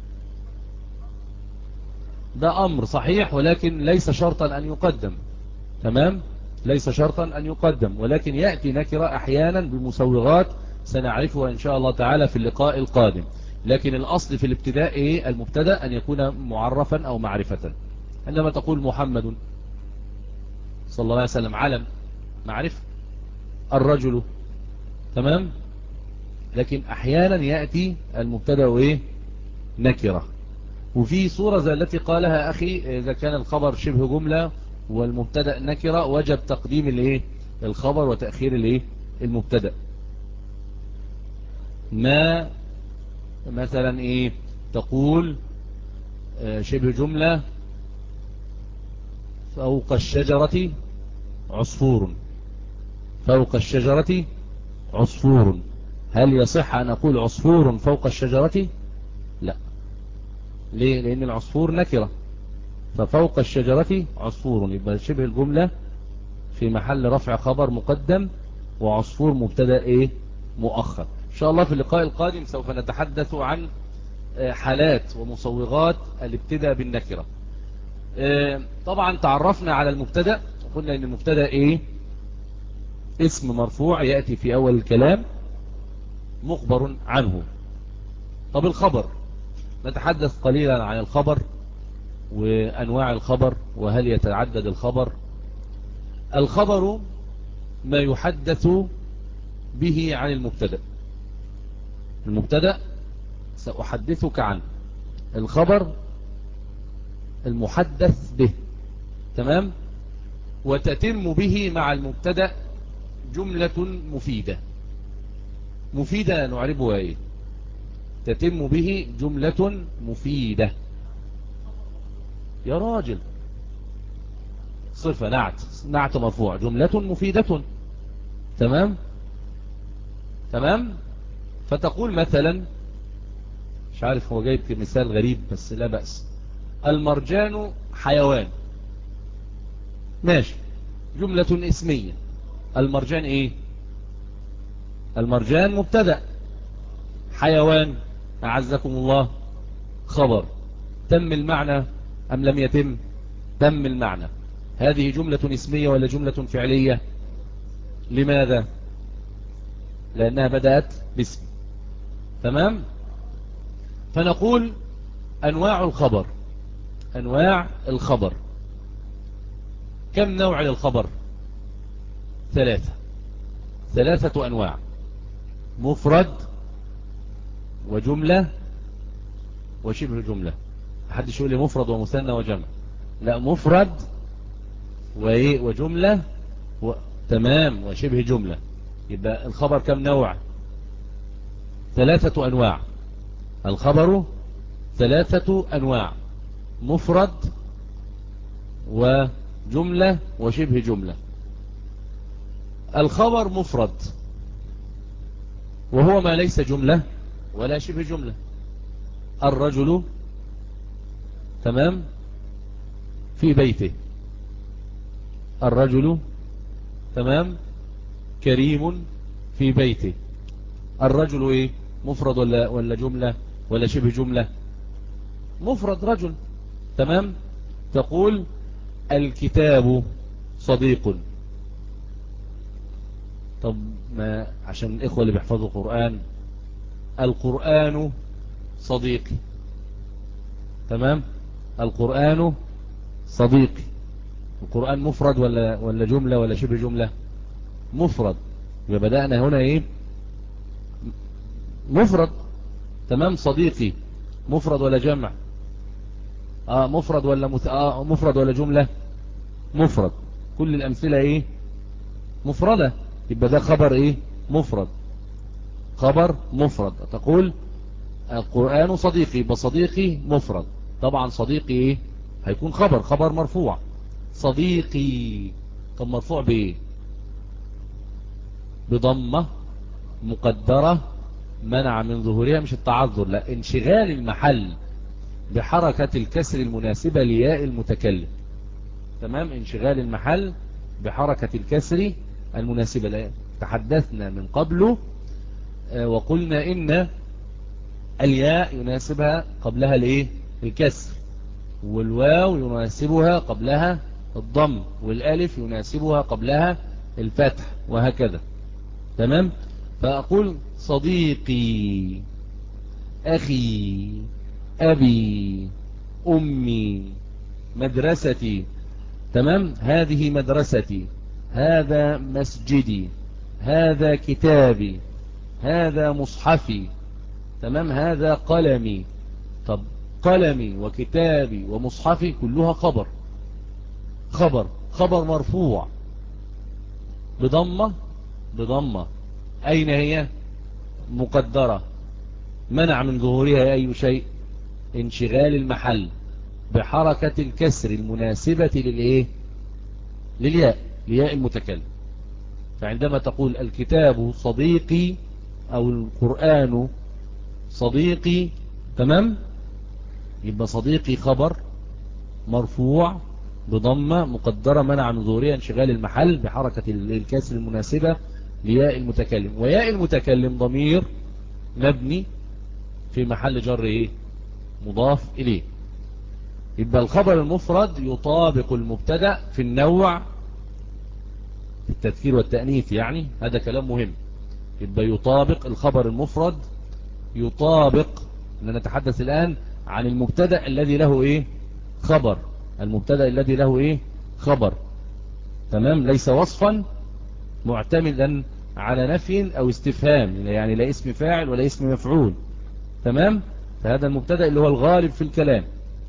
ده أمر صحيح، ولكن ليس شرطا أن يقدم. تمام؟ ليس شرطا أن يقدم، ولكن يأتي نكرة أحيانا بمسوغات سنعرفها إن شاء الله تعالى في اللقاء القادم. لكن الأصل في الابتداء إيه؟ المبتدأ أن يكون معرفا أو معرفة. عندما تقول محمد صلى الله عليه وسلم علم، معرفة. الرجل، تمام. لكن أحيانا يأتي المبتدأ إيه؟ نكرة. وفي صورة زي التي قالها أخي، إذا كان الخبر شبه جملة والمبتدأ نكرة وجب تقديم الايه الخبر وتأخير الايه المبتدأ. ما مثلا ايه تقول شبه جملة: فوق الشجرة عصفور. فوق الشجرة عصفور، هل يصح أن أقول عصفور فوق الشجرة؟ لا. ليه؟ لأن العصفور نكرة، ففوق الشجرة عصفور يبقى شبه الجملة في محل رفع خبر مقدم، وعصفور مبتدا ايه مؤخر. ان شاء الله في اللقاء القادم سوف نتحدث عن حالات ومصوغات الابتداء بالنكرة. طبعا تعرفنا على المبتدا وقلنا ان المبتدا ايه اسم مرفوع يأتي في اول الكلام مخبر عنه. طب الخبر، نتحدث قليلا عن الخبر وانواع الخبر وهل يتعدد الخبر. الخبر ما يحدث به عن المبتدا. المبتدا سأحدثك عنه، الخبر المحدث به. تمام؟ وتتم به مع المبتدا جملة مفيدة. مفيدة نعربها ايه؟ تتم به جملة مفيدة. يا راجل، صفة نعت نعت مرفوع جملة مفيدة. تمام؟ تمام؟ فتقول مثلا، مش عارف هو جايب مثال غريب بس لا بأس، المرجان حيوان. ماشي، جملة اسمية. المرجان ايه؟ المرجان مبتدأ، حيوان أعزكم الله خبر. تم المعنى أم لم يتم؟ تم المعنى. هذه جملة اسمية ولا جملة فعلية؟ لماذا؟ لأنها بدأت باسم. تمام؟ فنقول أنواع الخبر. أنواع الخبر كم نوع للخبر؟ ثلاثة. ثلاثة أنواع: مفرد وجملة وشبه جملة. محدش يقول لي مفرد ومثنى وجمع، لا، مفرد وإيه وجملة و... تمام، وشبه جملة. يبقى الخبر كم نوع؟ ثلاثة أنواع. الخبر ثلاثة أنواع: مفرد وجملة وشبه جملة. الخبر مفرد وهو ما ليس جملة ولا شبه جملة. الرجل تمام في بيته، الرجل تمام كريم في بيته. الرجل ايه؟ مفرد ولا ولا جملة ولا شبه جملة؟ مفرد رجل. تمام. تقول الكتاب صديق. طب ما عشان الإخوة اللي بيحفظوا القرآن، القرآن صديقي. تمام. القرآن صديقي. القرآن مفرد ولا ولا جملة ولا شبه جملة؟ مفرد. يبقى بدأنا هنا ايه؟ مفرد. تمام. صديقي مفرد ولا جمع؟ اه مفرد ولا مت... آه مفرد ولا جملة؟ مفرد. كل الأمثلة ايه؟ مفردة. يبقى ده خبر ايه؟ مفرد. خبر مفرد. تقول القرآن صديقي، يبقى صديقي مفرد. طبعا صديقي ايه؟ هيكون خبر، خبر مرفوع. صديقي. طب مرفوع بايه؟ بضمة مقدرة منع من ظهورها، مش التعذر، لا، انشغال المحل بحركة الكسر المناسبة لياء المتكلم. تمام. انشغال المحل بحركة الكسر المناسبة لياء. تحدثنا من قبله وقلنا إن الياء يناسبها قبلها الايه؟ الكسر، والواو يناسبها قبلها الضم، والالف يناسبها قبلها الفتح، وهكذا. تمام. فأقول صديقي، أخي، أبي، أمي، مدرستي. تمام. هذه مدرستي، هذا مسجدي، هذا كتابي، هذا مصحفي. تمام. هذا قلمي. طب قلمي وكتابي ومصحفي كلها خبر، خبر خبر مرفوع بضمة، بضمة أين هي؟ مقدرة منع من ظهورها أي شيء؟ انشغال المحل بحركة الكسر المناسبة للإيه؟ للياء، لياء المتكلم. فعندما تقول الكتاب صديقي أو القرآن صديقي، تمام، يبقى صديقي خبر مرفوع بضمة مقدرة منع من ظهورها انشغال المحل بحركة الكسر المناسبة لياء المتكلم. وياء المتكلم ضمير مبني في محل جر ايه؟ مضاف اليه. يبقى الخبر المفرد يطابق المبتدا في النوع، التذكير والتأنيث يعني، هذا كلام مهم. يبقى يطابق الخبر المفرد، يطابق، نتحدث الآن عن المبتدا الذي له ايه؟ خبر. المبتدا الذي له ايه؟ خبر. تمام. ليس وصفا معتمدا على نفي او استفهام، يعني لا اسم فاعل ولا اسم مفعول. تمام. فهذا المبتدا اللي هو الغالب في الكلام.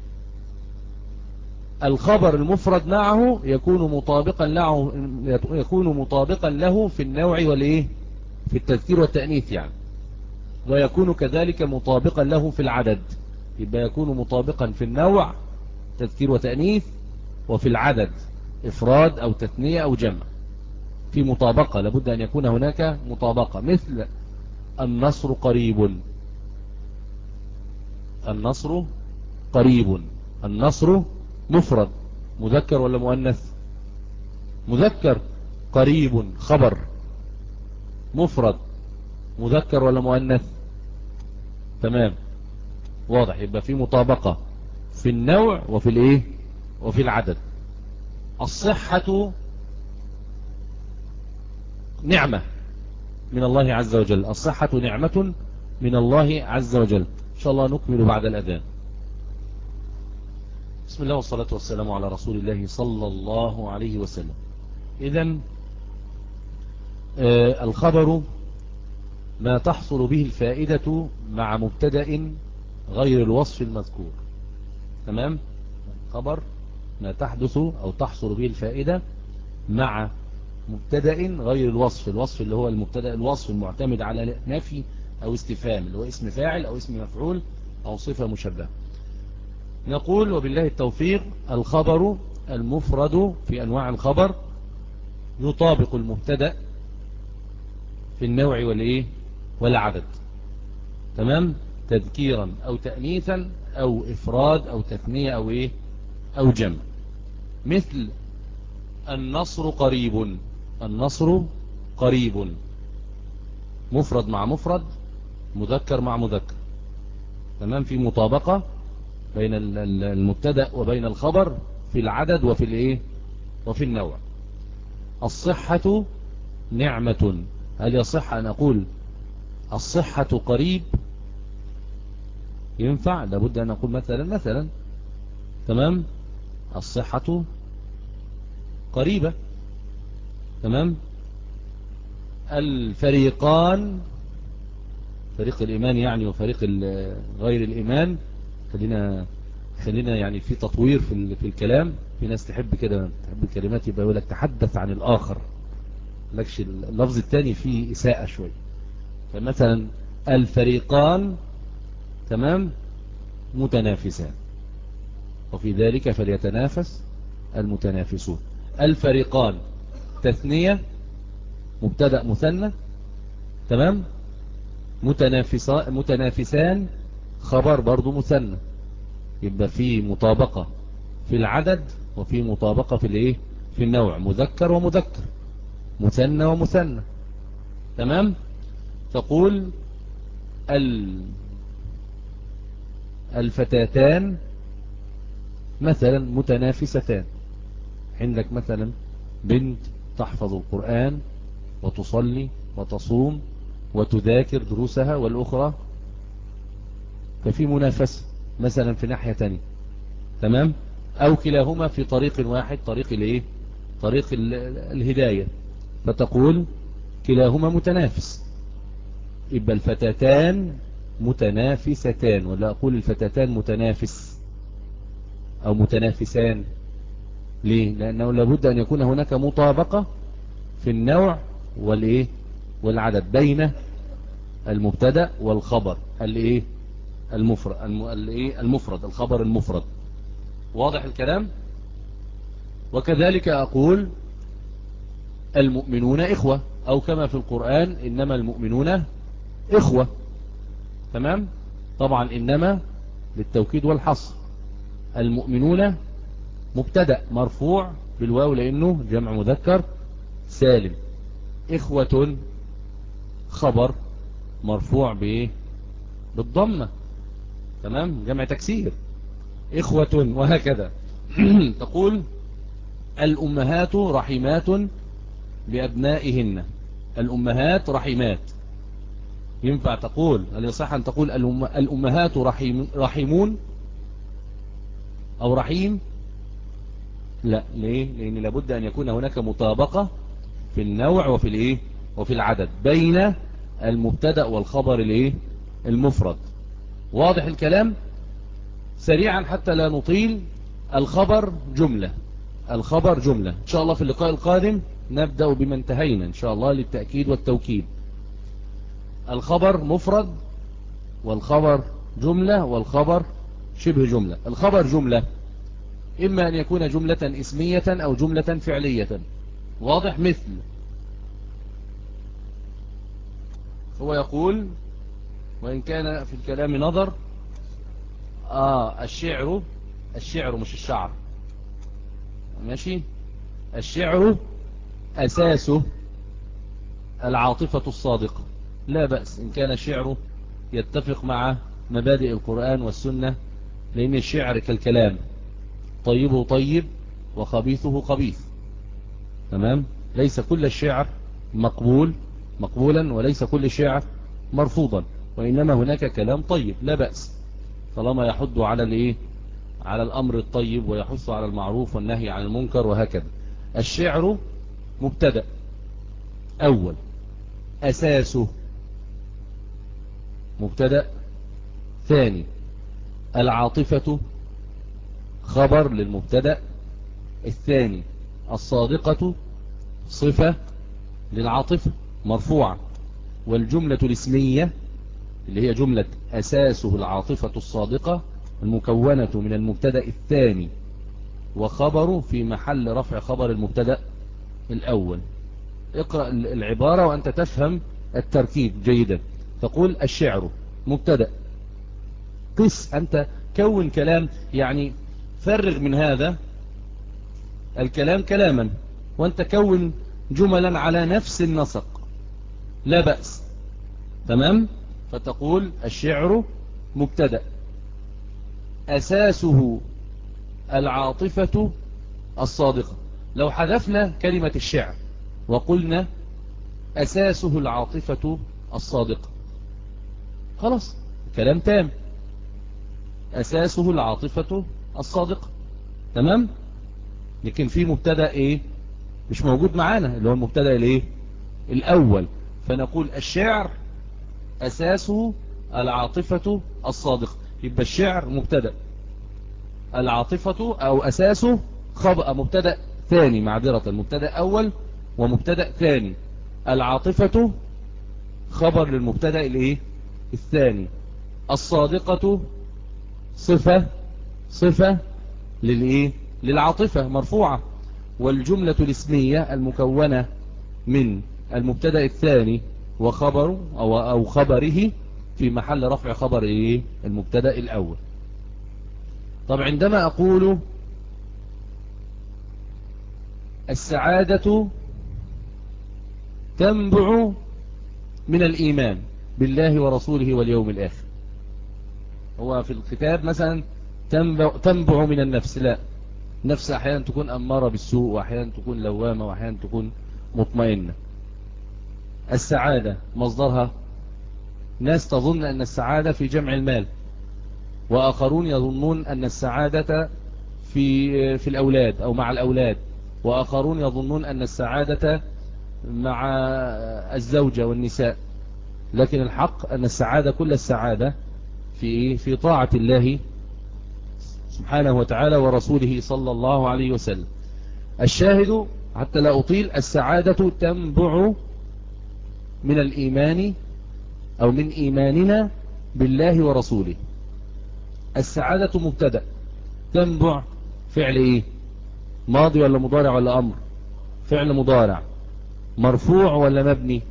الخبر المفرد معه يكون مطابقا له، يكون مطابقا له في النوع والايه؟ في التذكير والتأنيث يعني. ويكون كذلك مطابقا له في العدد. يبقى يكون مطابقا في النوع تذكير وتأنيث، وفي العدد إفراد أو تثنية أو جمع. في مطابقة، لابد أن يكون هناك مطابقة. مثل النصر قريب، النصر قريب. النصر مفرد، مذكر ولا مؤنث؟ مذكر. قريب خبر، مفرد، مذكر ولا مؤنث؟ تمام، واضح. يبقى في مطابقة في النوع وفي الايه؟ وفي العدد. الصحة نعمة من الله عز وجل. الصحة نعمة من الله عز وجل. إن شاء الله نكمل بعد الأذان. بسم الله والصلاة والسلام على رسول الله صلى الله عليه وسلم. إذن آه الخبر ما تحصل به الفائدة مع مبتدأ غير الوصف المذكور. تمام. خبر ما تحدث أو تحصل به الفائدة مع مبتدأ غير الوصف. الوصف اللي هو المبتدأ الوصف المعتمد على نفي أو استفهام، اللي هو اسم فاعل أو اسم مفعول أو صفة مشبهة. نقول وبالله التوفيق: الخبر المفرد في أنواع الخبر يطابق المبتدأ في النوع والإيه والعدد. تمام، تذكيرا أو تأنيثا أو إفراد أو تثنية أو إيه أو جمع. مثل النصر قريب، النصر قريب مفرد مع مفرد، مذكر مع مذكر. تمام، في مطابقة بين المبتدأ وبين الخبر في العدد وفي الايه وفي النوع. الصحة نعمة، هل يصح أن أقول الصحة قريب؟ ينفع، لابد أن أقول مثلا مثلا تمام الصحة قريبة. تمام. الفريقان، فريق الإيمان يعني وفريق غير الإيمان، خلينا خلينا يعني في تطوير في في الكلام. في ناس تحب كده، تحب الكلمات يبقى يقول لك تحدث عن الآخر، لكش اللفظ الثاني فيه إساءة شوي. فمثلا الفريقان تمام متنافسان، وفي ذلك فليتنافس المتنافسون. الفريقان تثنية مبتدأ مثنى، تمام، متنافسان متنافسان خبر برضو مثنى، يبقى في مطابقة في العدد وفي مطابقة في الايه في النوع، مذكر ومذكر، مثنى ومثنى. تمام. تقول الفتاتان مثلا متنافستان، عندك مثلا بنت تحفظ القرآن وتصلي وتصوم وتذاكر دروسها، والأخرى ففي منافسة مثلا في ناحية تانية. تمام. أو كلاهما في طريق واحد، طريق الايه طريق الهداية، فتقول كلاهما متنافس. يبقى الفتاتان متنافستان، ولا أقول الفتاتان متنافس أو متنافسان؟ ليه؟ لأنه لابد أن يكون هناك مطابقة في النوع والإيه والعدد بين المبتدأ والخبر الإيه المفرد الإيه المفرد الخبر المفرد. واضح الكلام؟ وكذلك أقول المؤمنون إخوة، أو كما في القرآن إنما المؤمنون إخوة. تمام. طبعا إنما للتوكيد والحصر. المؤمنون مبتدأ مرفوع بالواو لأنه جمع مذكر سالم. إخوة خبر مرفوع بإيه بالضمة. تمام، جمع تكسير إخوة، وهكذا. تقول الأمهات رحمات بأبنائهن، الأمهات رحمات. ينفع تقول، هل يصح أن تقول الأمهات رحيم رحيمون أو رحيم؟ لا. ليه؟ لأن لابد أن يكون هناك مطابقة في النوع وفي الايه وفي العدد بين المبتدأ والخبر الايه المفرد. واضح الكلام؟ سريعا حتى لا نطيل. الخبر جملة، الخبر جملة. إن شاء الله في اللقاء القادم نبدأ بما انتهينا إن شاء الله للتأكيد والتوكيد. الخبر مفرد، والخبر جملة، والخبر شبه جملة. الخبر جملة إما أن يكون جملة اسمية أو جملة فعلية. واضح؟ مثل هو يقول وإن كان في الكلام نظر آه الشعر، الشعر مش الشعر، ماشي. الشعر أساسه العاطفة الصادقة، لا بأس إن كان الشعر يتفق مع مبادئ القرآن والسنة، لأن الشعر كالكلام، طيبه طيب وخبيثه خبيث. تمام. ليس كل الشعر مقبول مقبولا، وليس كل الشعر مرفوضا، وإنما هناك كلام طيب لا بأس، طالما يحض على الايه على الأمر الطيب ويحث على المعروف والنهي عن المنكر وهكذا. الشعر مبتدأ أول، أساسه مبتدأ ثاني. العاطفة خبر للمبتدأ الثاني. الصادقة صفة للعاطفة مرفوعة. والجملة الاسمية اللي هي جملة أساسه العاطفة الصادقة المكونة من المبتدأ الثاني وخبره في محل رفع خبر المبتدأ الأول. اقرأ العبارة وأنت تفهم التركيب جيدا. تقول الشعر مبتدأ، قس أنت كون كلام، يعني فرغ من هذا الكلام كلاما وأنت كون جملا على نفس النسق لا بأس. تمام؟ فتقول الشعر مبتدأ أساسه العاطفة الصادقة. لو حذفنا كلمة الشعر وقلنا أساسه العاطفة الصادقة خلاص كلام تام. أساسه العاطفة الصادقة. تمام؟ لكن في مبتدأ ايه مش موجود معانا اللي هو المبتدأ الايه الأول، فنقول الشعر أساسه العاطفة الصادقة. يبقى الشعر مبتدأ، العاطفة أو أساسه خبأ مبتدأ ثاني، معذرة مبتدأ أول ومبتدأ ثاني. العاطفة خبر للمبتدأ الايه الثاني. الصادقة صفة صفة للايه للعاطفة مرفوعة. والجملة الاسمية المكونة من المبتدأ الثاني وخبره أو, أو خبره في محل رفع خبر ايه المبتدأ الأول. طب عندما أقول السعادة تنبع من الإيمان بالله ورسوله واليوم الآخر، هو في الكتاب مثلا تنبع, تنبع من النفس، لا، نفس أحيانا تكون أمارة بالسوء وأحيانا تكون لوامة وأحيانا تكون مطمئنة. السعادة مصدرها ناس تظن أن السعادة في جمع المال، وآخرون يظنون أن السعادة في في الأولاد أو مع الأولاد، وآخرون يظنون أن السعادة مع الزوجة والنساء. لكن الحق أن السعادة كل السعادة في في طاعة الله سبحانه وتعالى ورسوله صلى الله عليه وسلم. الشاهد حتى لا أطيل، السعادة تنبع من الإيمان أو من إيماننا بالله ورسوله. السعادة مبتدأ، تنبع فعل إيه ماضي ولا مضارع ولا أمر؟ فعل مضارع. مرفوع ولا مبني؟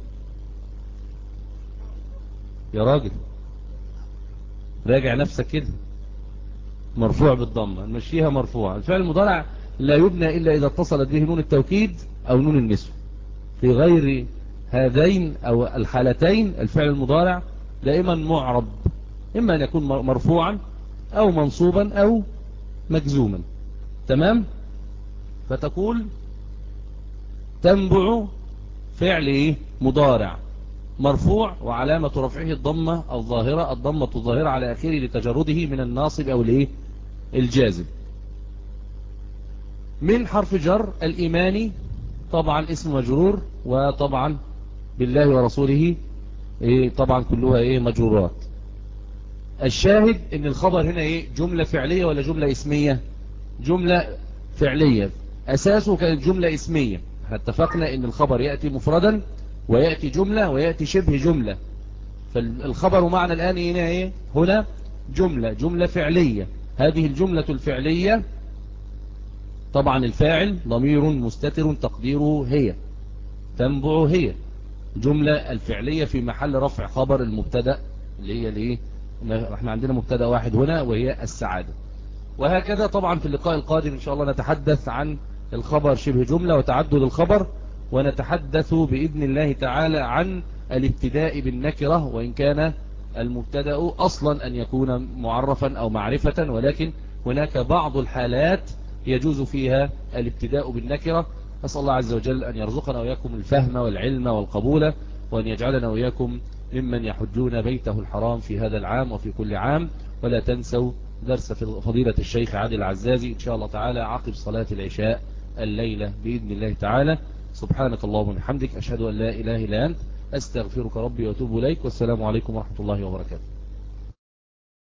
يا راجل راجع نفسك كده. مرفوع بالضمة، نمشيها مرفوع. الفعل المضارع لا يبنى إلا إذا اتصلت به نون التوكيد أو نون النسوة. في غير هذين أو الحالتين الفعل المضارع دائما معرب، إما أن يكون مرفوعا أو منصوبا أو مجزوما. تمام؟ فتقول تنبع فعل إيه مضارع مرفوع وعلامة رفعه الضمة الظاهرة، الضمة الظاهرة على آخره لتجرده من الناصب أو الإيه الجازم. من حرف جر الإيماني طبعا اسم مجرور، وطبعا بالله ورسوله إيه طبعا كلها إيه مجرورات. الشاهد ان الخبر هنا إيه جملة فعلية ولا جملة اسمية؟ جملة فعلية. أساسه كانت جملة اسمية. اتفقنا ان الخبر يأتي مفردا ويأتي جملة ويأتي شبه جملة. فالخبر معنا الآن هنا إيه هنا جملة جملة فعلية. هذه الجملة الفعلية طبعا الفاعل ضمير مستتر تقديره هي، تنبع هي. جملة الفعلية في محل رفع خبر المبتدا اللي هي الايه احنا عندنا مبتدا واحد هنا وهي السعادة. وهكذا طبعا في اللقاء القادم ان شاء الله نتحدث عن الخبر شبه جملة وتعدد الخبر، ونتحدث بإذن الله تعالى عن الابتداء بالنكرة، وإن كان المبتدا أصلا أن يكون معرفا أو معرفة، ولكن هناك بعض الحالات يجوز فيها الابتداء بالنكرة. أسأل الله عز وجل أن يرزقنا وإياكم الفهم والعلم والقبول، وأن يجعلنا وإياكم ممن يحجون بيته الحرام في هذا العام وفي كل عام. ولا تنسوا درس فضيلة الشيخ عادل العزازي إن شاء الله تعالى عقب صلاة العشاء الليلة بإذن الله تعالى. سبحانك اللهم وبحمدك، أشهد أن لا إله إلا أنت، أستغفرك ربي وأتوب إليك، والسلام عليكم ورحمة الله وبركاته.